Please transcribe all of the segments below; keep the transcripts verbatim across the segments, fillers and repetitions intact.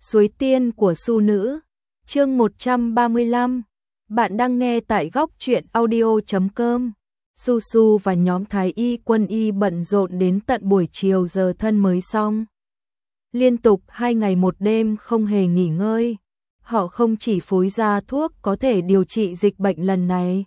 Suối tiên của Su nữ, chương một trăm ba mươi lăm. Bạn đang nghe tại góc truyện audio chấm com. Su Su và nhóm Thái y quân y bận rộn đến tận buổi chiều giờ thân mới xong. Liên tục hai ngày một đêm không hề nghỉ ngơi. Họ không chỉ phối ra thuốc có thể điều trị dịch bệnh lần này,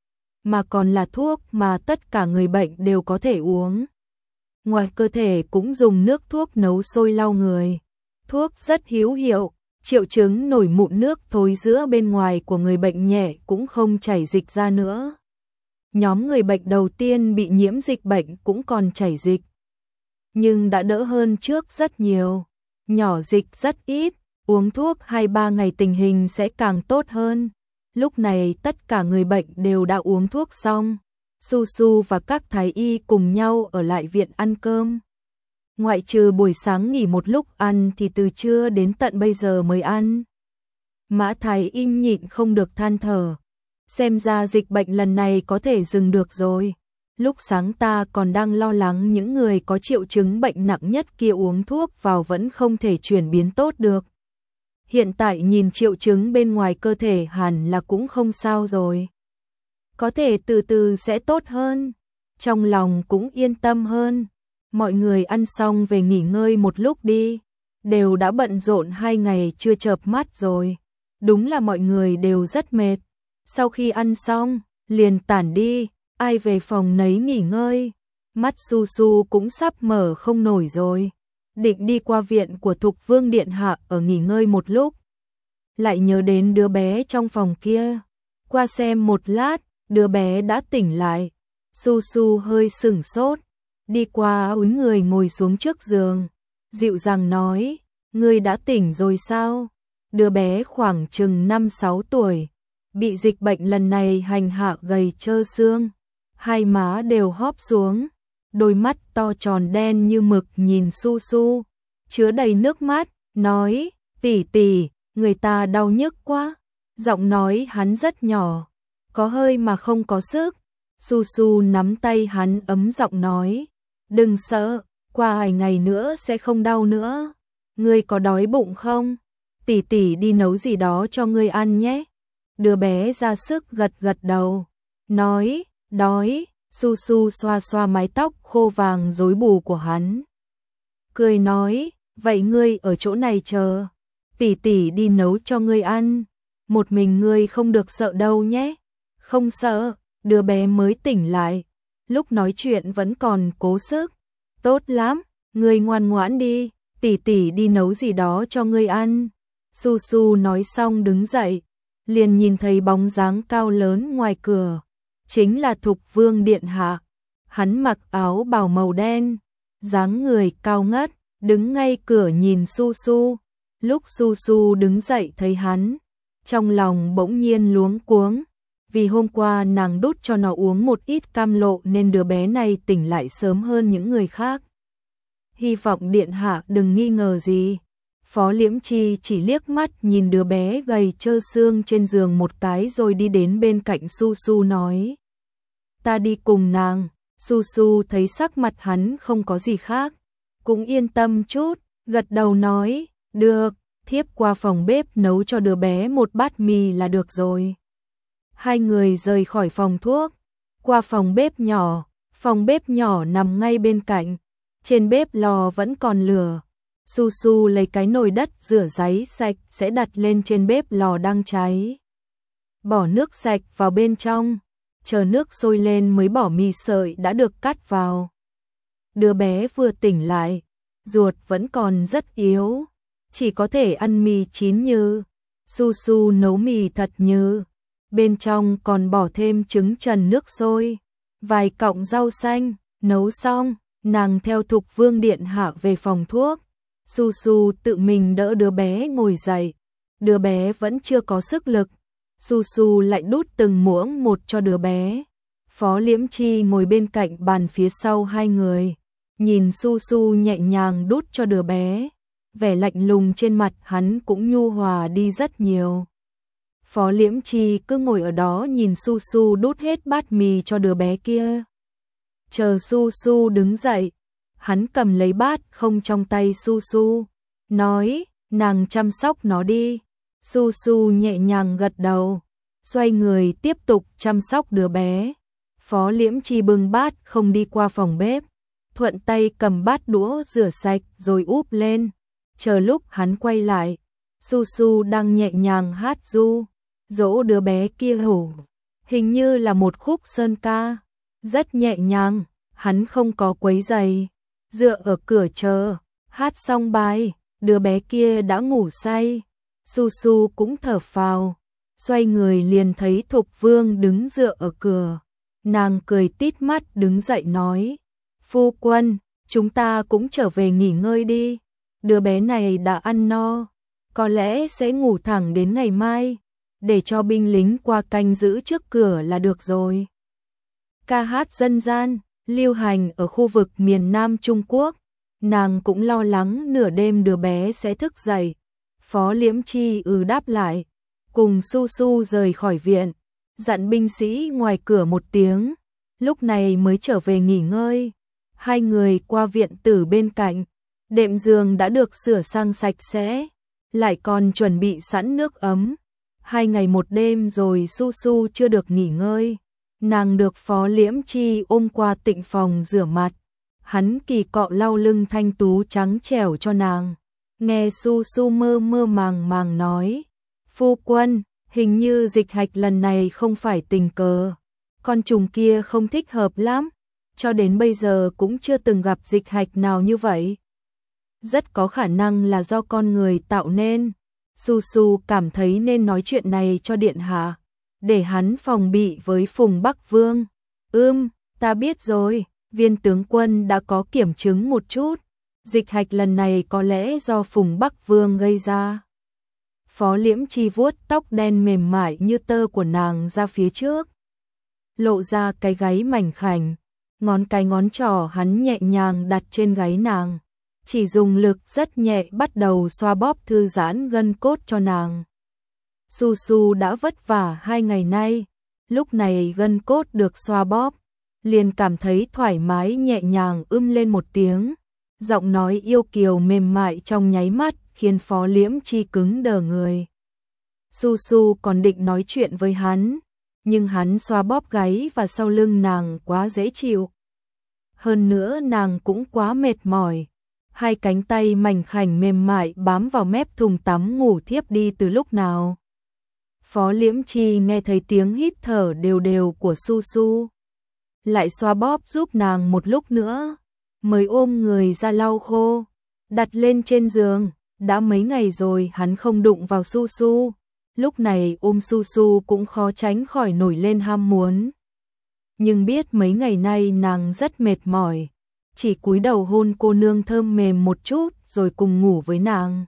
mà còn là thuốc mà tất cả người bệnh đều có thể uống. Ngoài cơ thể cũng dùng nước thuốc nấu sôi lau người. Thuốc rất hữu hiệu, triệu chứng nổi mụn nước thối giữa bên ngoài của người bệnh nhẹ cũng không chảy dịch ra nữa. Nhóm người bệnh đầu tiên bị nhiễm dịch bệnh cũng còn chảy dịch, nhưng đã đỡ hơn trước rất nhiều. Nhỏ dịch rất ít, uống thuốc hai ba ngày tình hình sẽ càng tốt hơn. Lúc này tất cả người bệnh đều đã uống thuốc xong. Su Su và các thái y cùng nhau ở lại viện ăn cơm. Ngoại trừ buổi sáng nghỉ một lúc ăn thì từ trưa đến tận bây giờ mới ăn. Mã Thái y nhịn không được than thở. Xem ra dịch bệnh lần này có thể dừng được rồi. Lúc sáng ta còn đang lo lắng những người có triệu chứng bệnh nặng nhất kia uống thuốc vào vẫn không thể chuyển biến tốt được. Hiện tại nhìn triệu chứng bên ngoài cơ thể hẳn là cũng không sao rồi. Có thể từ từ sẽ tốt hơn. Trong lòng cũng yên tâm hơn. Mọi người ăn xong về nghỉ ngơi một lúc đi. Đều đã bận rộn hai ngày chưa chợp mắt rồi. Đúng là mọi người đều rất mệt. Sau khi ăn xong, liền tản đi, ai về phòng nấy nghỉ ngơi. Mắt Su Su cũng sắp mở không nổi rồi. Định đi qua viện của Thục Vương Điện Hạ ở nghỉ ngơi một lúc. Lại nhớ đến đứa bé trong phòng kia. Qua xem một lát, đứa bé đã tỉnh lại. Su Su hơi sửng sốt. Đi qua úi người ngồi xuống trước giường. Dịu dàng nói, ngươi đã tỉnh rồi sao? Đứa bé khoảng chừng năm sáu tuổi. Bị dịch bệnh lần này hành hạ gầy trơ xương. Hai má đều hóp xuống. Đôi mắt to tròn đen như mực nhìn Su Su. Chứa đầy nước mắt, nói, tỷ tỷ, người ta đau nhức quá. Giọng nói hắn rất nhỏ, có hơi mà không có sức. Su Su nắm tay hắn ấm giọng nói, đừng sợ, qua vài ngày nữa sẽ không đau nữa. Ngươi có đói bụng không? Tỷ tỷ đi nấu gì đó cho ngươi ăn nhé. Đứa bé ra sức gật gật đầu, nói, đói. Su Su xoa xoa mái tóc khô vàng rối bù của hắn. Cười nói, vậy ngươi ở chỗ này chờ. Tỷ tỷ đi nấu cho ngươi ăn. Một mình ngươi không được sợ đâu nhé. Không sợ, đứa bé mới tỉnh lại. Lúc nói chuyện vẫn còn cố sức. Tốt lắm, ngươi ngoan ngoãn đi. Tỷ tỷ đi nấu gì đó cho ngươi ăn. Su Su nói xong đứng dậy. Liền nhìn thấy bóng dáng cao lớn ngoài cửa. Chính là Thục Vương Điện Hạ. Hắn mặc áo bào màu đen, dáng người cao ngất, đứng ngay cửa nhìn Su Su. Lúc Su Su đứng dậy thấy hắn, trong lòng bỗng nhiên luống cuống. Vì hôm qua nàng đút cho nó uống một ít cam lộ nên đứa bé này tỉnh lại sớm hơn những người khác. Hy vọng Điện Hạ đừng nghi ngờ gì. Phó Liễm Chi chỉ liếc mắt nhìn đứa bé gầy trơ xương trên giường một cái rồi đi đến bên cạnh Su Su nói. Ta đi cùng nàng. Su Su thấy sắc mặt hắn không có gì khác, cũng yên tâm chút, gật đầu nói, được, thiếp qua phòng bếp nấu cho đứa bé một bát mì là được rồi. Hai người rời khỏi phòng thuốc, qua phòng bếp nhỏ, phòng bếp nhỏ nằm ngay bên cạnh, trên bếp lò vẫn còn lửa. Su Su lấy cái nồi đất rửa ráy sạch sẽ đặt lên trên bếp lò đang cháy. Bỏ nước sạch vào bên trong, chờ nước sôi lên mới bỏ mì sợi đã được cắt vào. Đứa bé vừa tỉnh lại, ruột vẫn còn rất yếu, chỉ có thể ăn mì chín như. Su Su nấu mì thật như, bên trong còn bỏ thêm trứng trần nước sôi, vài cọng rau xanh. Nấu xong, nàng theo Thục Vương Điện Hạ về phòng thuốc. Su Su tự mình đỡ đứa bé ngồi dậy. Đứa bé vẫn chưa có sức lực. Su Su lại đút từng muỗng một cho đứa bé. Phó Liễm Chi ngồi bên cạnh bàn phía sau hai người, nhìn Su Su nhẹ nhàng đút cho đứa bé. Vẻ lạnh lùng trên mặt hắn cũng nhu hòa đi rất nhiều. Phó Liễm Chi cứ ngồi ở đó nhìn Su Su đút hết bát mì cho đứa bé kia. Chờ Su Su đứng dậy, hắn cầm lấy bát không trong tay Su Su, nói, nàng chăm sóc nó đi. Su Su nhẹ nhàng gật đầu, xoay người tiếp tục chăm sóc đứa bé. Phó Liễm Chi bưng bát không đi qua phòng bếp, thuận tay cầm bát đũa rửa sạch rồi úp lên. Chờ lúc hắn quay lại, Su Su đang nhẹ nhàng hát ru, dỗ đứa bé kia hổ. Hình như là một khúc sơn ca, rất nhẹ nhàng, hắn không có quấy rầy, dựa ở cửa chờ, hát xong bài, đứa bé kia đã ngủ say. Su Su cũng thở phào, xoay người liền thấy Thục Vương đứng dựa ở cửa. Nàng cười tít mắt đứng dậy nói, phu quân, chúng ta cũng trở về nghỉ ngơi đi, đứa bé này đã ăn no, có lẽ sẽ ngủ thẳng đến ngày mai, để cho binh lính qua canh giữ trước cửa là được rồi. Ca hát dân gian, lưu hành ở khu vực miền Nam Trung Quốc, nàng cũng lo lắng nửa đêm đứa bé sẽ thức dậy. Phó Liễm Chi ừ đáp lại, cùng Su Su rời khỏi viện, dặn binh sĩ ngoài cửa một tiếng, lúc này mới trở về nghỉ ngơi. Hai người qua viện tử bên cạnh, đệm giường đã được sửa sang sạch sẽ, lại còn chuẩn bị sẵn nước ấm. Hai ngày một đêm rồi Su Su chưa được nghỉ ngơi, nàng được Phó Liễm Chi ôm qua tịnh phòng rửa mặt, hắn kỳ cọ lau lưng thanh tú trắng trẻo cho nàng. Nghe Su Su mơ mơ màng màng nói, phu quân, hình như dịch hạch lần này không phải tình cờ, con trùng kia không thích hợp lắm, cho đến bây giờ cũng chưa từng gặp dịch hạch nào như vậy. Rất có khả năng là do con người tạo nên. Su Su cảm thấy nên nói chuyện này cho điện hạ, để hắn phòng bị với Phùng Bắc Vương. Ưm, ta biết rồi, viên tướng quân đã có kiểm chứng một chút. Dịch hạch lần này có lẽ do Phùng Bắc Vương gây ra. Phó Liễm Chi vuốt tóc đen mềm mại như tơ của nàng ra phía trước, lộ ra cái gáy mảnh khảnh, ngón cái ngón trỏ hắn nhẹ nhàng đặt trên gáy nàng, chỉ dùng lực rất nhẹ bắt đầu xoa bóp thư giãn gân cốt cho nàng. Su Su đã vất vả hai ngày nay, lúc này gân cốt được xoa bóp, liền cảm thấy thoải mái nhẹ nhàng ưm lên một tiếng. Giọng nói yêu kiều mềm mại trong nháy mắt khiến Phó Liễm Chi cứng đờ người. Su Su còn định nói chuyện với hắn, nhưng hắn xoa bóp gáy và sau lưng nàng quá dễ chịu. Hơn nữa nàng cũng quá mệt mỏi, hai cánh tay mảnh khảnh mềm mại bám vào mép thùng tắm ngủ thiếp đi từ lúc nào. Phó Liễm Chi nghe thấy tiếng hít thở đều đều của Su Su, lại xoa bóp giúp nàng một lúc nữa, mới ôm người ra lau khô, đặt lên trên giường. Đã mấy ngày rồi hắn không đụng vào Su Su, lúc này ôm Su Su cũng khó tránh khỏi nổi lên ham muốn. Nhưng biết mấy ngày nay nàng rất mệt mỏi, chỉ cúi đầu hôn cô nương thơm mềm một chút rồi cùng ngủ với nàng.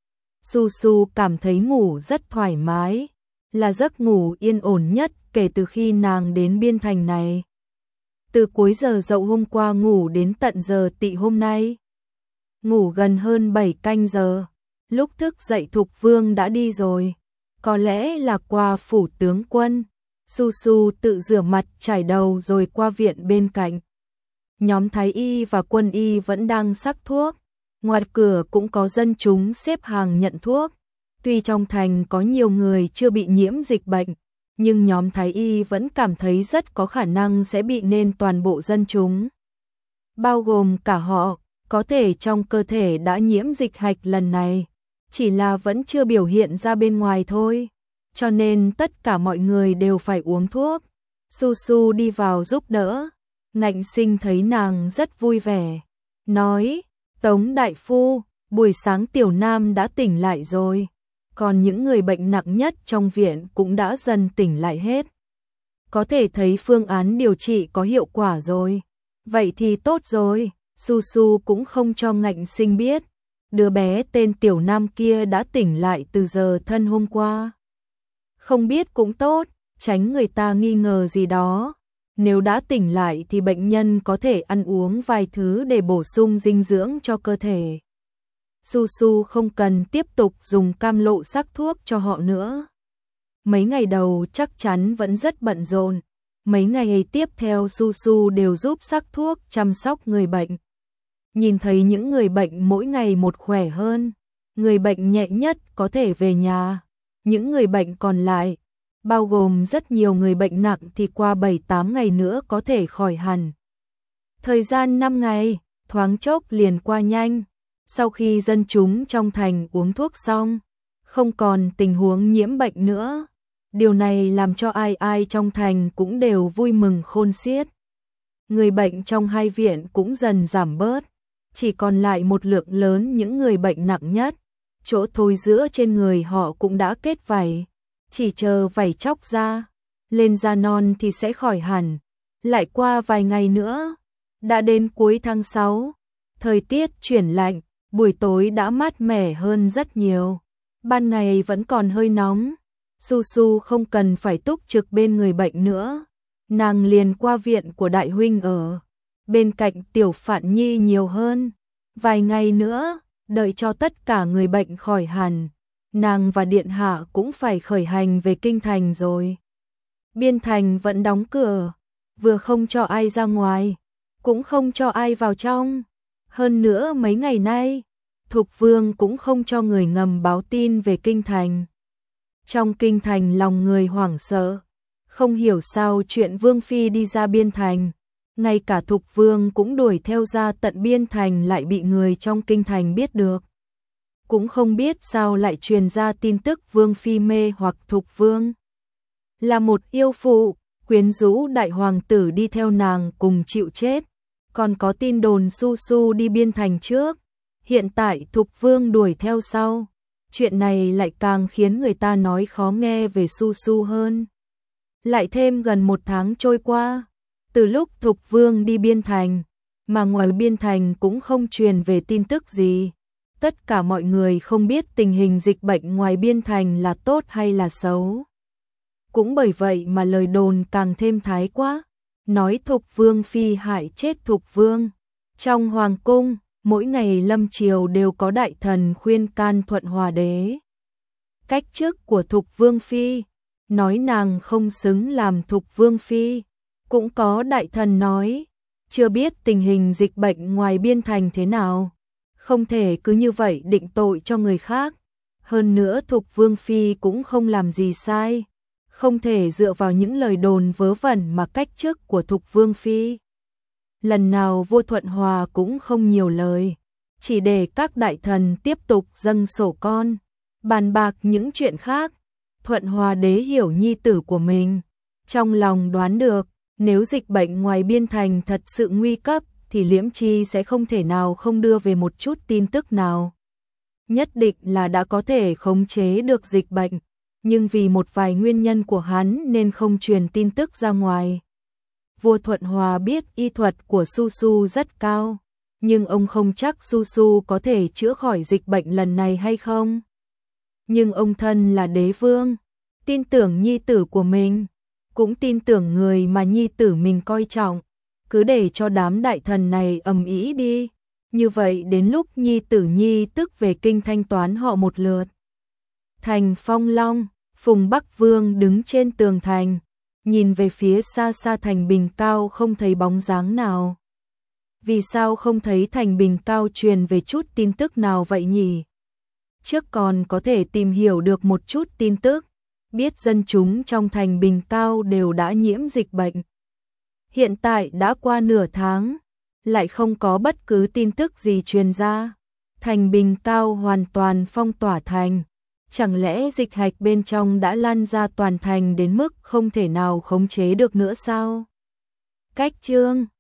Su Su cảm thấy ngủ rất thoải mái, là giấc ngủ yên ổn nhất kể từ khi nàng đến biên thành này. Từ cuối giờ dậu hôm qua ngủ đến tận giờ tỵ hôm nay, ngủ gần hơn bảy canh giờ, lúc thức dậy Thục Vương đã đi rồi, có lẽ là qua phủ tướng quân. Su Su tự rửa mặt chải đầu rồi qua viện bên cạnh. Nhóm thái y và quân y vẫn đang sắc thuốc, ngoài cửa cũng có dân chúng xếp hàng nhận thuốc. Tuy trong thành có nhiều người chưa bị nhiễm dịch bệnh, nhưng nhóm thái y vẫn cảm thấy rất có khả năng sẽ bị, nên toàn bộ dân chúng, bao gồm cả họ, có thể trong cơ thể đã nhiễm dịch hạch lần này, chỉ là vẫn chưa biểu hiện ra bên ngoài thôi, cho nên tất cả mọi người đều phải uống thuốc. Su Su đi vào giúp đỡ, Ngạnh Sinh thấy nàng rất vui vẻ, nói, Tống đại phu, buổi sáng Tiểu Nam đã tỉnh lại rồi, còn những người bệnh nặng nhất trong viện cũng đã dần tỉnh lại hết. Có thể thấy phương án điều trị có hiệu quả rồi, vậy thì tốt rồi. Su Su cũng không cho Ngạnh Sinh biết, đứa bé tên Tiểu Nam kia đã tỉnh lại từ giờ thân hôm qua. Không biết cũng tốt, tránh người ta nghi ngờ gì đó. Nếu đã tỉnh lại thì bệnh nhân có thể ăn uống vài thứ để bổ sung dinh dưỡng cho cơ thể. Su Su không cần tiếp tục dùng cam lộ sắc thuốc cho họ nữa. Mấy ngày đầu chắc chắn vẫn rất bận rộn. Mấy ngày tiếp theo Su Su đều giúp sắc thuốc chăm sóc người bệnh. Nhìn thấy những người bệnh mỗi ngày một khỏe hơn, người bệnh nhẹ nhất có thể về nhà, những người bệnh còn lại, bao gồm rất nhiều người bệnh nặng thì qua bảy tám ngày nữa có thể khỏi hẳn. Thời gian năm ngày, thoáng chốc liền qua nhanh, sau khi dân chúng trong thành uống thuốc xong, không còn tình huống nhiễm bệnh nữa. Điều này làm cho ai ai trong thành cũng đều vui mừng khôn xiết. Người bệnh trong hai viện cũng dần giảm bớt, chỉ còn lại một lượng lớn những người bệnh nặng nhất. Chỗ thối rữa trên người họ cũng đã kết vảy, chỉ chờ vảy chóc ra, lên da non thì sẽ khỏi hẳn. Lại qua vài ngày nữa, đã đến cuối tháng sáu, thời tiết chuyển lạnh, buổi tối đã mát mẻ hơn rất nhiều. Ban ngày vẫn còn hơi nóng, Su Su không cần phải túc trực bên người bệnh nữa, nàng liền qua viện của đại huynh ở bên cạnh Tiểu Phạn Nhi nhiều hơn. Vài ngày nữa, đợi cho tất cả người bệnh khỏi hẳn, nàng và điện hạ cũng phải khởi hành về kinh thành rồi. Biên thành vẫn đóng cửa, vừa không cho ai ra ngoài, cũng không cho ai vào trong. Hơn nữa mấy ngày nay, Thục Vương cũng không cho người ngầm báo tin về kinh thành. Trong kinh thành lòng người hoảng sợ, không hiểu sao chuyện Vương Phi đi ra biên thành, ngay cả Thục Vương cũng đuổi theo ra tận biên thành lại bị người trong kinh thành biết được. Cũng không biết sao lại truyền ra tin tức Vương Phi mê hoặc Thục Vương là một yêu phụ, quyến rũ đại hoàng tử đi theo nàng cùng chịu chết. Còn có tin đồn Su Su đi biên thành trước, hiện tại Thục Vương đuổi theo sau. Chuyện này lại càng khiến người ta nói khó nghe về Su Su hơn. Lại thêm gần một tháng trôi qua, từ lúc Thục Vương đi biên thành, mà ngoài biên thành cũng không truyền về tin tức gì. Tất cả mọi người không biết tình hình dịch bệnh ngoài biên thành là tốt hay là xấu. Cũng bởi vậy mà lời đồn càng thêm thái quá, nói Thục Vương Phi hại chết Thục Vương. Trong hoàng cung, mỗi ngày lâm triều đều có đại thần khuyên can Thuận Hòa đế. Cách chức của Thục Vương Phi, nói nàng không xứng làm Thục Vương Phi. Cũng có đại thần nói, chưa biết tình hình dịch bệnh ngoài biên thành thế nào, không thể cứ như vậy định tội cho người khác. Hơn nữa Thục Vương Phi cũng không làm gì sai, không thể dựa vào những lời đồn vớ vẩn mà cách chức của Thục Vương Phi. Lần nào vua Thuận Hòa cũng không nhiều lời, chỉ để các đại thần tiếp tục dâng sổ con, bàn bạc những chuyện khác. Thuận Hòa đế hiểu nhi tử của mình, trong lòng đoán được, nếu dịch bệnh ngoài biên thành thật sự nguy cấp, thì Liễm Chi sẽ không thể nào không đưa về một chút tin tức nào. Nhất định là đã có thể khống chế được dịch bệnh, nhưng vì một vài nguyên nhân của hắn nên không truyền tin tức ra ngoài. Vua Thuận Hòa biết y thuật của Su Su rất cao, nhưng ông không chắc Su Su có thể chữa khỏi dịch bệnh lần này hay không. Nhưng ông thân là đế vương, tin tưởng nhi tử của mình, cũng tin tưởng người mà nhi tử mình coi trọng, cứ để cho đám đại thần này ầm ĩ đi, như vậy đến lúc nhi tử nhi tức về kinh thanh toán họ một lượt. Thành Phong Long, Phùng Bắc Vương đứng trên tường thành, nhìn về phía xa xa thành Bình Cao không thấy bóng dáng nào. Vì sao không thấy thành Bình Cao truyền về chút tin tức nào vậy nhỉ? Trước còn có thể tìm hiểu được một chút tin tức, biết dân chúng trong thành Bình Cao đều đã nhiễm dịch bệnh. Hiện tại đã qua nửa tháng, lại không có bất cứ tin tức gì truyền ra. Thành Bình Cao hoàn toàn phong tỏa thành. Chẳng lẽ dịch hạch bên trong đã lan ra toàn thành đến mức không thể nào khống chế được nữa sao? Cách chương